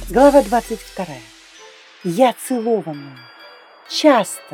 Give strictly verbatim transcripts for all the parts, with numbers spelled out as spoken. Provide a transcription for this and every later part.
Глава двадцать вторая. Я целованная. Часто.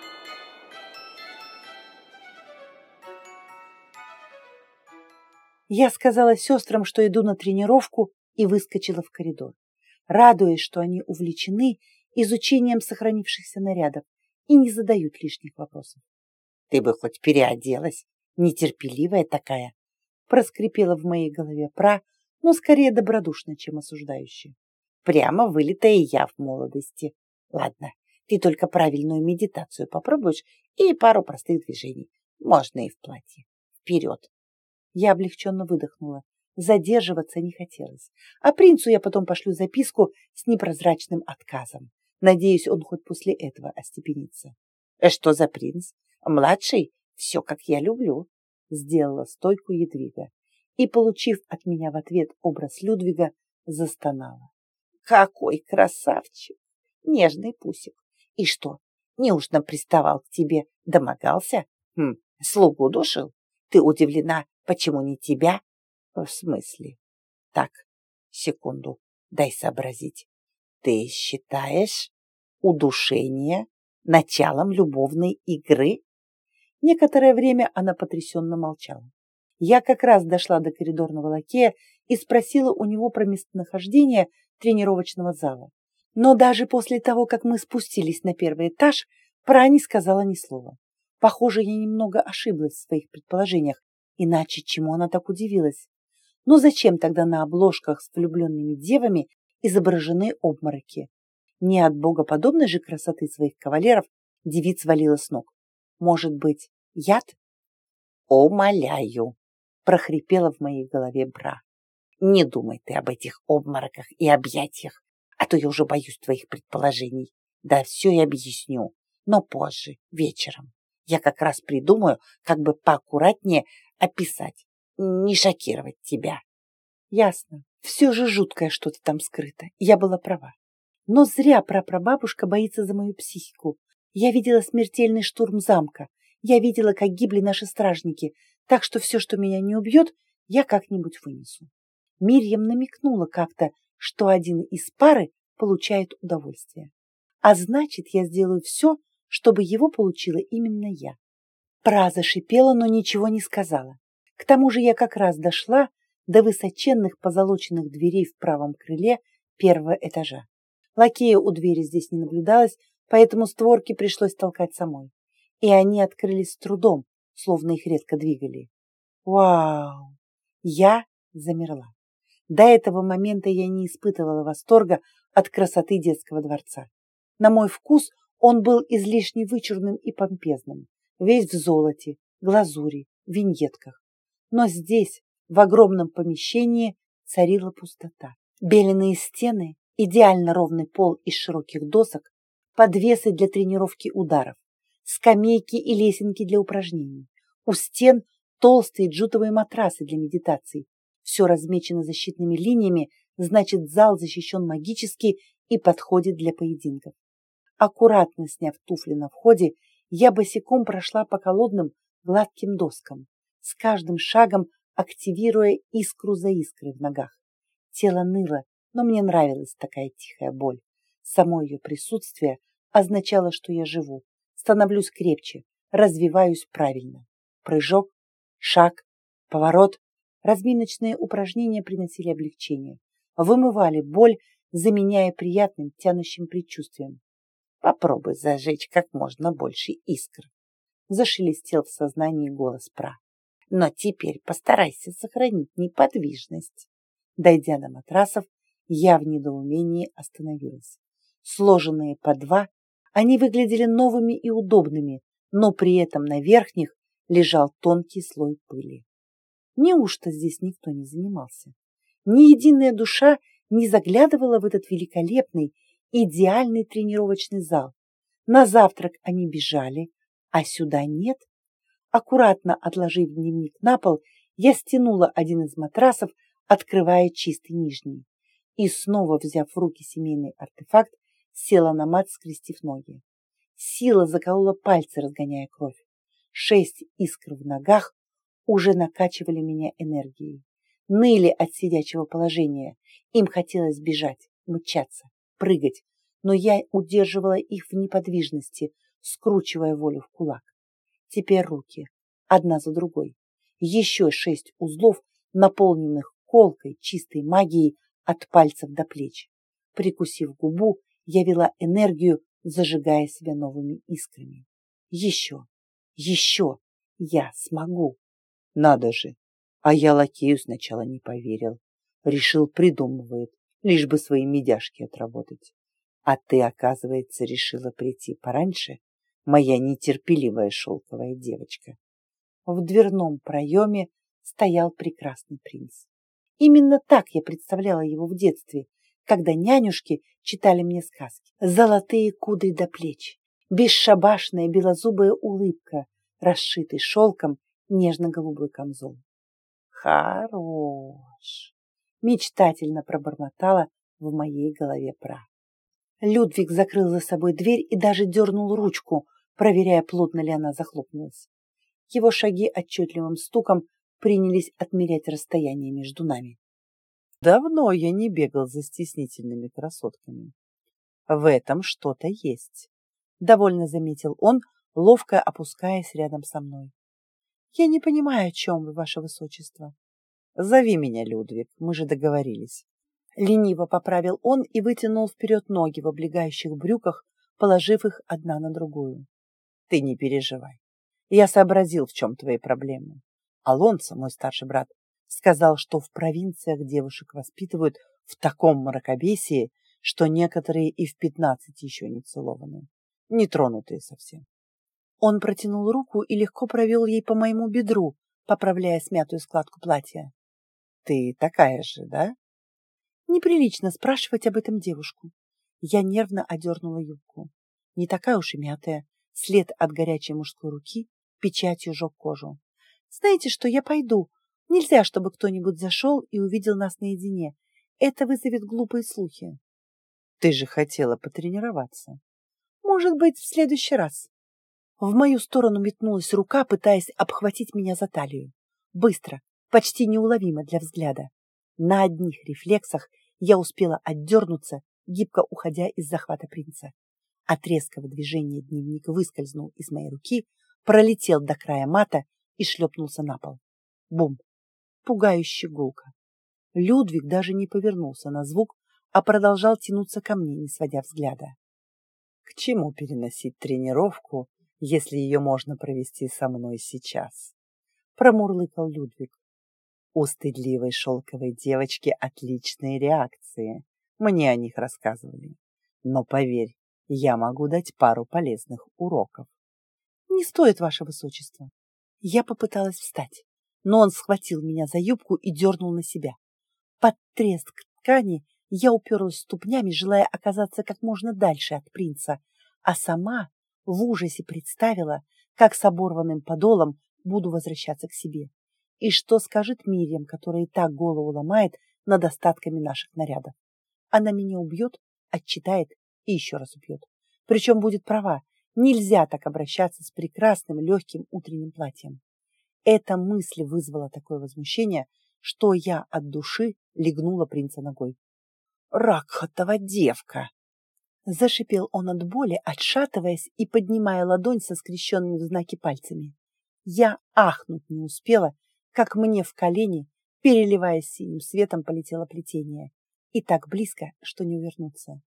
Я сказала сестрам, что иду на тренировку, и выскочила в коридор, радуясь, что они увлечены изучением сохранившихся нарядов и не задают лишних вопросов. «Ты бы хоть переоделась, нетерпеливая такая!» проскрипела в моей голове пра, но скорее добродушно, чем осуждающая. Прямо вылитая я в молодости. Ладно, ты только правильную медитацию попробуешь и пару простых движений. Можно и в платье. Вперед! Я облегченно выдохнула. Задерживаться не хотелось. А принцу я потом пошлю записку с непрозрачным отказом. Надеюсь, он хоть после этого остепенится. «Э, что за принц? Младший? Все, как я люблю», — сделала стойку Едвига. И, получив от меня в ответ образ Людвига, застонала. «Какой красавчик! Нежный пусик! И что, неужто приставал к тебе, домогался? Хм, слугу душил? Ты удивлена, почему не тебя?» «В смысле?» «Так, секунду, дай сообразить. Ты считаешь удушение началом любовной игры?» Некоторое время она потрясенно молчала. Я как раз дошла до коридорного лакея и спросила у него про местонахождение тренировочного зала. Но даже после того, как мы спустились на первый этаж, пра не сказала ни слова. Похоже, я немного ошиблась в своих предположениях, иначе чему она так удивилась? Но зачем тогда на обложках с влюбленными девами изображены обмороки? Не от богоподобной же красоты своих кавалеров девиц валила с ног. Может быть, яд? «Умоляю!» — прохрипела в моей голове бра. «Не думай ты об этих обмороках и объятиях, а то я уже боюсь твоих предположений. Да все я объясню, но позже, вечером. Я как раз придумаю, как бы поаккуратнее описать, не шокировать тебя». Ясно. Все же жуткое что-то там скрыто. Я была права. Но зря прапрабабушка боится за мою психику. Я видела смертельный штурм замка. Я видела, как гибли наши стражники. Так что все, что меня не убьет, я как-нибудь вынесу. Мирьям намекнула как-то, что один из пары получает удовольствие. А значит, я сделаю все, чтобы его получила именно я. Пра зашипела, но ничего не сказала. К тому же я как раз дошла до высоченных позолоченных дверей в правом крыле первого этажа. Лакея у двери здесь не наблюдалось, поэтому створки пришлось толкать самой. И они открылись с трудом, словно их редко двигали. Вау! Я замерла. До этого момента я не испытывала восторга от красоты детского дворца. На мой вкус он был излишне вычурным и помпезным, весь в золоте, глазури, виньетках. Но здесь, в огромном помещении, царила пустота. Беленые стены, идеально ровный пол из широких досок, подвесы для тренировки ударов, скамейки и лесенки для упражнений. У стен толстые джутовые матрасы для медитаций. Все размечено защитными линиями, значит, зал защищен магически и подходит для поединков. Аккуратно сняв туфли на входе, я босиком прошла по холодным гладким доскам, с каждым шагом активируя искру за искрой в ногах. Тело ныло, но мне нравилась такая тихая боль. Само ее присутствие означало, что я живу, становлюсь крепче, развиваюсь правильно. Прыжок, шаг, поворот. Разминочные упражнения приносили облегчение, вымывали боль, заменяя приятным тянущим предчувствием. «Попробуй зажечь как можно больше искр», — зашелестел в сознании голос пра. «Но теперь постарайся сохранить неподвижность». Дойдя до матрасов, я в недоумении остановилась. Сложенные по два, они выглядели новыми и удобными, но при этом на верхних лежал тонкий слой пыли. Неужто здесь никто не занимался? Ни единая душа не заглядывала в этот великолепный, идеальный тренировочный зал. На завтрак они бежали, а сюда нет. Аккуратно отложив дневник на пол, я стянула один из матрасов, открывая чистый нижний. И снова, взяв в руки семейный артефакт, села на мат, скрестив ноги. Сила заколола пальцы, разгоняя кровь. Шесть искр в ногах уже накачивали меня энергией. Ныли от сидячего положения. Им хотелось бежать. мчаться, прыгать, но я удерживала их в неподвижности, скручивая волю в кулак. Теперь руки, одна за другой, еще шесть узлов, наполненных колкой чистой магией от пальцев до плеч. Прикусив губу, я вела энергию, зажигая себя новыми искрами. Еще, еще, я смогу. Надо же, а я лакею сначала не поверил. Решил, придумывает, лишь бы свои медяшки отработать. А ты, оказывается, решила прийти пораньше, моя нетерпеливая шелковая девочка. В дверном проеме стоял прекрасный принц. Именно так я представляла его в детстве, когда нянюшки читали мне сказки. Золотые кудри до плеч, бесшабашная белозубая улыбка, расшитый шелком нежно-голубой камзол. Хорош! Мечтательно пробормотала в моей голове Пра. Людвиг закрыл за собой дверь и даже дернул ручку, проверяя, плотно ли она захлопнулась. Его шаги отчетливым стуком принялись отмерять расстояние между нами. Давно я не бегал за стеснительными красотками. В этом что-то есть, довольно заметил он, ловко опускаясь рядом со мной. Я не понимаю, о чем вы, ваше высочество. Зови меня Людвиг, мы же договорились. Лениво поправил он и вытянул вперед ноги в облегающих брюках, положив их одна на другую. Ты не переживай. Я сообразил, в чем твои проблемы. Алонсо, мой старший брат, сказал, что в провинциях девушек воспитывают в таком мракобесии, что некоторые и в пятнадцать еще не целованы, не тронутые совсем. Он протянул руку и легко провел ей по моему бедру, поправляя смятую складку платья. Ты такая же, да? Неприлично спрашивать об этом девушку. Я нервно одернула юбку. Не такая уж и мятая, след от горячей мужской руки печатью жег кожу. Знаете что, я пойду. Нельзя, чтобы кто-нибудь зашел и увидел нас наедине. Это вызовет глупые слухи. Ты же хотела потренироваться. Может быть, в следующий раз. В мою сторону метнулась рука, пытаясь обхватить меня за талию. Быстро, почти неуловимо для взгляда. На одних рефлексах я успела отдернуться, гибко уходя из захвата принца. От резкого движения дневник выскользнул из моей руки, пролетел до края мата и шлепнулся на пол. Бум! Пугающе гулко. Людвиг даже не повернулся на звук, а продолжал тянуться ко мне, не сводя взгляда. К чему переносить тренировку, если ее можно провести со мной сейчас? Промурлыкал Людвиг. У стыдливой шелковой девочки отличные реакции. Мне о них рассказывали. Но поверь, я могу дать пару полезных уроков. Не стоит, ваше высочество. Я попыталась встать, но он схватил меня за юбку и дернул на себя. Под треск ткани я уперлась ступнями, желая оказаться как можно дальше от принца, а сама в ужасе представила, как с оборванным подолом буду возвращаться к себе. И что скажет Мирьям, которая и так голову ломает над остатками наших нарядов? Она меня убьет, отчитает и еще раз убьет. Причем будет права, нельзя так обращаться с прекрасным легким утренним платьем. Эта мысль вызвала такое возмущение, что я от души легнула принца ногой. «Ракхатова девка!» Зашипел он от боли, отшатываясь и поднимая ладонь со скрещенными в знаке пальцами. Я ахнуть не успела, как мне в колени, переливаясь синим светом, полетело плетение. И так близко, что не увернуться.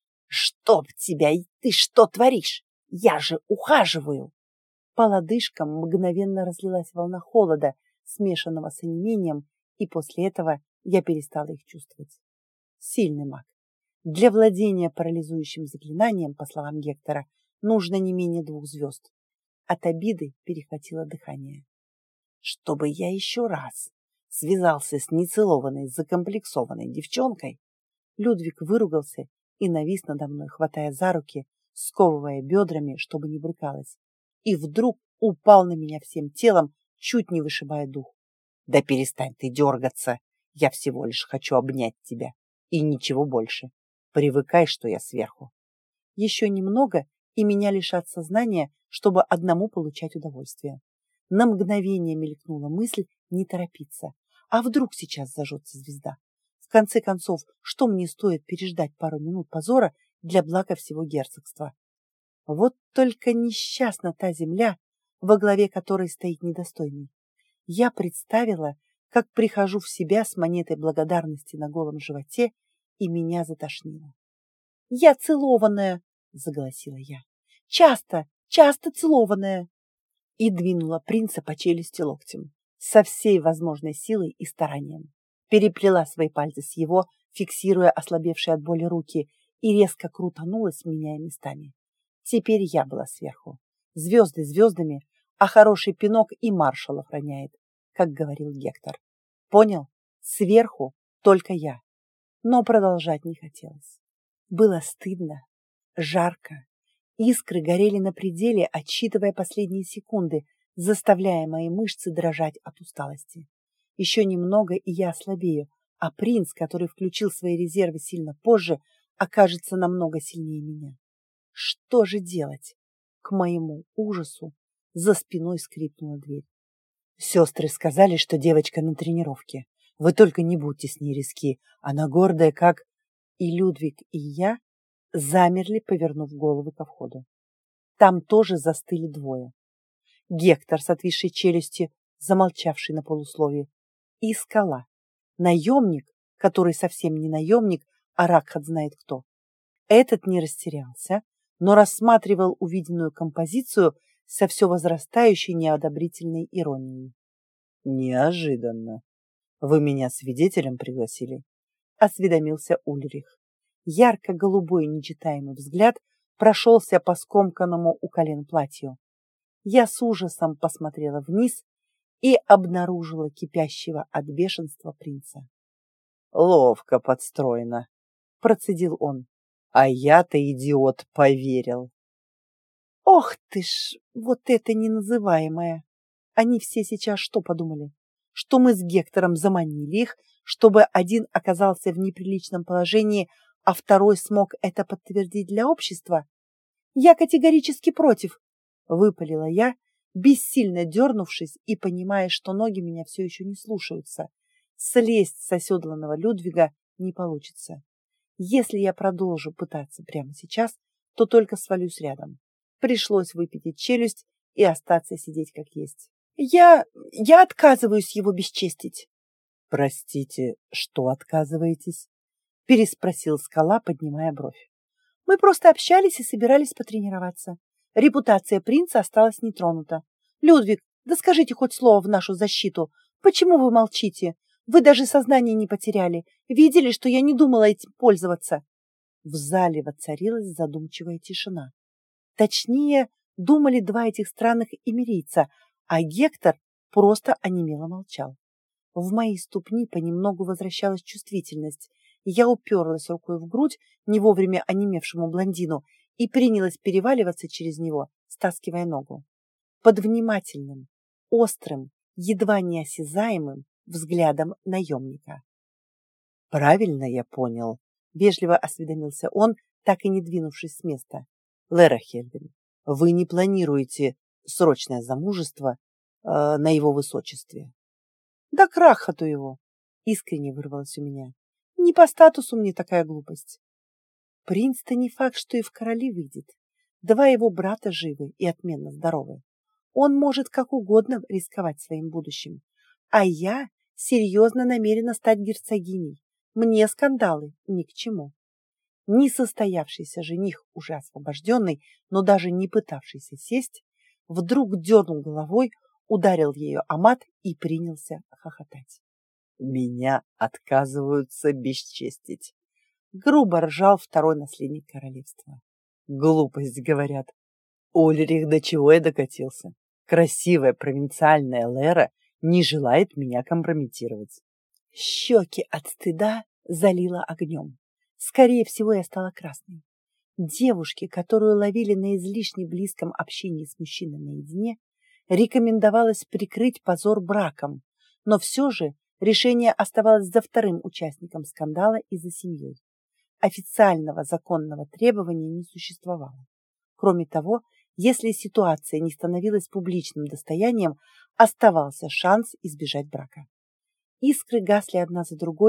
«Чтоб тебя! И ты что творишь? Я же ухаживаю!» По лодыжкам мгновенно разлилась волна холода, смешанного с онемением, и после этого я перестала их чувствовать. Сильный маг. Для владения парализующим заклинанием, по словам Гектора, нужно не менее двух звезд. От обиды перехватило дыхание. Чтобы я еще раз связался с нецелованной, закомплексованной девчонкой, Людвиг выругался и навис надо мной, хватая за руки, сковывая бедрами, чтобы не брыкалась, и вдруг упал на меня всем телом, чуть не вышибая дух. Да перестань ты дергаться, я всего лишь хочу обнять тебя, и ничего больше. Привыкай, что я сверху. Еще немного, и меня лишат сознания, чтобы одному получать удовольствие. На мгновение мелькнула мысль не торопиться. А вдруг сейчас зажжется звезда? В конце концов, что мне стоит переждать пару минут позора для блага всего герцогства? Вот только несчастна та земля, во главе которой стоит недостойный. Я представила, как прихожу в себя с монетой благодарности на голом животе, и меня затошнило. «Я целованная!» — заголосила я. «Часто, часто целованная!» И двинула принца по челюсти локтем со всей возможной силой и старанием. Переплела свои пальцы с его, фиксируя ослабевшие от боли руки, и резко крутанулась, меняя местами. Теперь я была сверху. Звезды звездами, а хороший пинок и маршал охраняет, как говорил Гектор. Понял? Сверху только я. Но продолжать не хотелось. Было стыдно, жарко. Искры горели на пределе, отсчитывая последние секунды, заставляя мои мышцы дрожать от усталости. Еще немного, и я ослабею, а принц, который включил свои резервы сильно позже, окажется намного сильнее меня. Что же делать? К моему ужасу за спиной скрипнула дверь. Сестры сказали, что девочка на тренировке. Вы только не будьте с ней резки. Она гордая, как... И Людвиг, и я замерли, повернув головы ко входу. Там тоже застыли двое. Гектор с отвисшей челюстью, замолчавший на полусловие, и Скала, наемник, который совсем не наемник, а Ракхат знает кто. Этот не растерялся, но рассматривал увиденную композицию со все возрастающей неодобрительной иронией. «Неожиданно. Вы меня свидетелем пригласили?» — осведомился Ульрих. Ярко-голубой нечитаемый взгляд прошелся по скомканному у колен платью. Я с ужасом посмотрела вниз и обнаружила кипящего от бешенства принца. «Ловко подстроено», — процедил он. «А я-то, идиот, поверил». «Ох ты ж, вот это неназываемое! Они все сейчас что подумали? Что мы с Гектором заманили их, чтобы один оказался в неприличном положении, а второй смог это подтвердить для общества? Я категорически против», — выпалила я, бессильно дернувшись и понимая, что ноги меня все еще не слушаются. Слезть с оседланного Людвига не получится. Если я продолжу пытаться прямо сейчас, то только свалюсь рядом. Пришлось выпятить челюсть и остаться сидеть как есть. Я... я отказываюсь его бесчестить. Простите, что отказываетесь? Переспросил Скала, поднимая бровь. Мы просто общались и собирались потренироваться. Репутация принца осталась нетронута. Людвиг, да скажите хоть слово в нашу защиту. Почему вы молчите? Вы даже сознание не потеряли. Видели, что я не думала этим пользоваться. В зале воцарилась задумчивая тишина. Точнее, думали два этих странных имерийца, а Гектор просто онемело молчал. В мои ступни понемногу возвращалась чувствительность, и я уперлась рукой в грудь не вовремя онемевшему блондину и принялась переваливаться через него, стаскивая ногу. Под внимательным, острым, едва неосязаемым взглядом наемника. «Правильно я понял», — вежливо осведомился он, так и не двинувшись с места. «Лера Хельвин, вы не планируете срочное замужество э, на его высочестве?» «Да к Ракхату его!» — искренне вырвалось у меня. «Не по статусу мне такая глупость». Принц-то не факт, что и в короли выйдет. Два его брата живы и отменно здоровы. Он может как угодно рисковать своим будущим. А я серьезно намерена стать герцогиней. Мне скандалы ни к чему. Несостоявшийся жених, уже освобожденный, но даже не пытавшийся сесть, вдруг дернул головой, ударил ее о мат и принялся хохотать. «Меня отказываются бесчестить», — грубо ржал второй наследник королевства. «Глупость, говорят. Ульрих, до чего я докатился? Красивая провинциальная Лера не желает меня компрометировать». Щеки от стыда залило огнем. Скорее всего, я стала красной. Девушке, которую ловили на излишне близком общении с мужчиной наедине, рекомендовалось прикрыть позор браком, но все же решение оставалось за вторым участником скандала и за семьей. Официального законного требования не существовало. Кроме того, если ситуация не становилась публичным достоянием, оставался шанс избежать брака. Искры гасли одна за другой,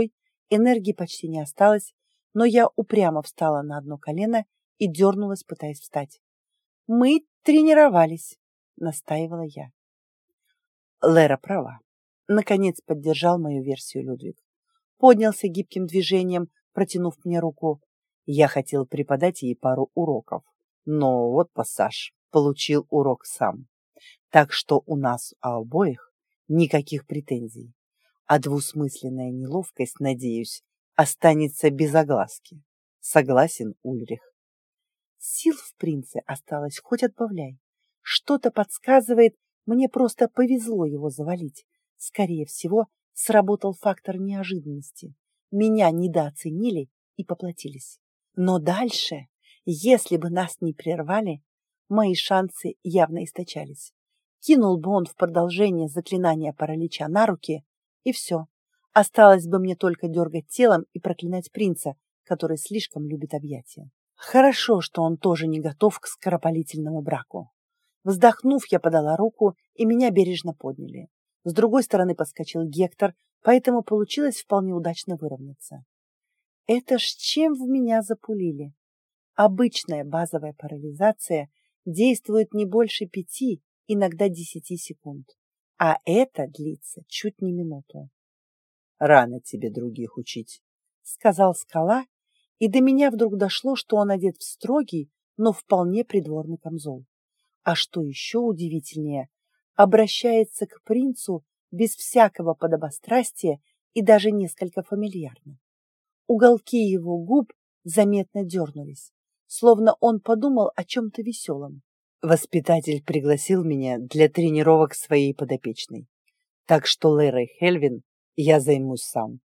Энергии почти не осталось, но я упрямо встала на одно колено и дернулась, пытаясь встать. «Мы тренировались», — настаивала я. Лера права. Наконец поддержал мою версию Людвиг. Поднялся гибким движением, протянув мне руку. Я хотел преподать ей пару уроков, но вот пассаж получил урок сам. Так что у нас у обоих никаких претензий, а двусмысленная неловкость, надеюсь, останется без огласки. Согласен, Ульрих? Сил в принце осталось хоть отбавляй. Что-то подсказывает, мне просто повезло его завалить. Скорее всего, сработал фактор неожиданности. Меня недооценили и поплатились. Но дальше, если бы нас не прервали, мои шансы явно истощались. Кинул бы он в продолжение заклинания паралича на руки, и все. Осталось бы мне только дергать телом и проклинать принца, который слишком любит объятия. Хорошо, что он тоже не готов к скоропалительному браку. Вздохнув, я подала руку, и меня бережно подняли. С другой стороны подскочил Гектор, поэтому получилось вполне удачно выровняться. Это ж чем в меня запулили? Обычная базовая парализация действует не больше пяти, иногда десяти секунд, а это длится чуть не минуту. «Рано тебе других учить», — сказал Скала, и до меня вдруг дошло, что он одет в строгий, но вполне придворный камзол. А что еще удивительнее, обращается к принцу без всякого подобострастия и даже несколько фамильярно. Уголки его губ заметно дернулись, словно он подумал о чем-то веселом. Воспитатель пригласил меня для тренировок своей подопечной, так что Лерой Хельвин я займусь сам.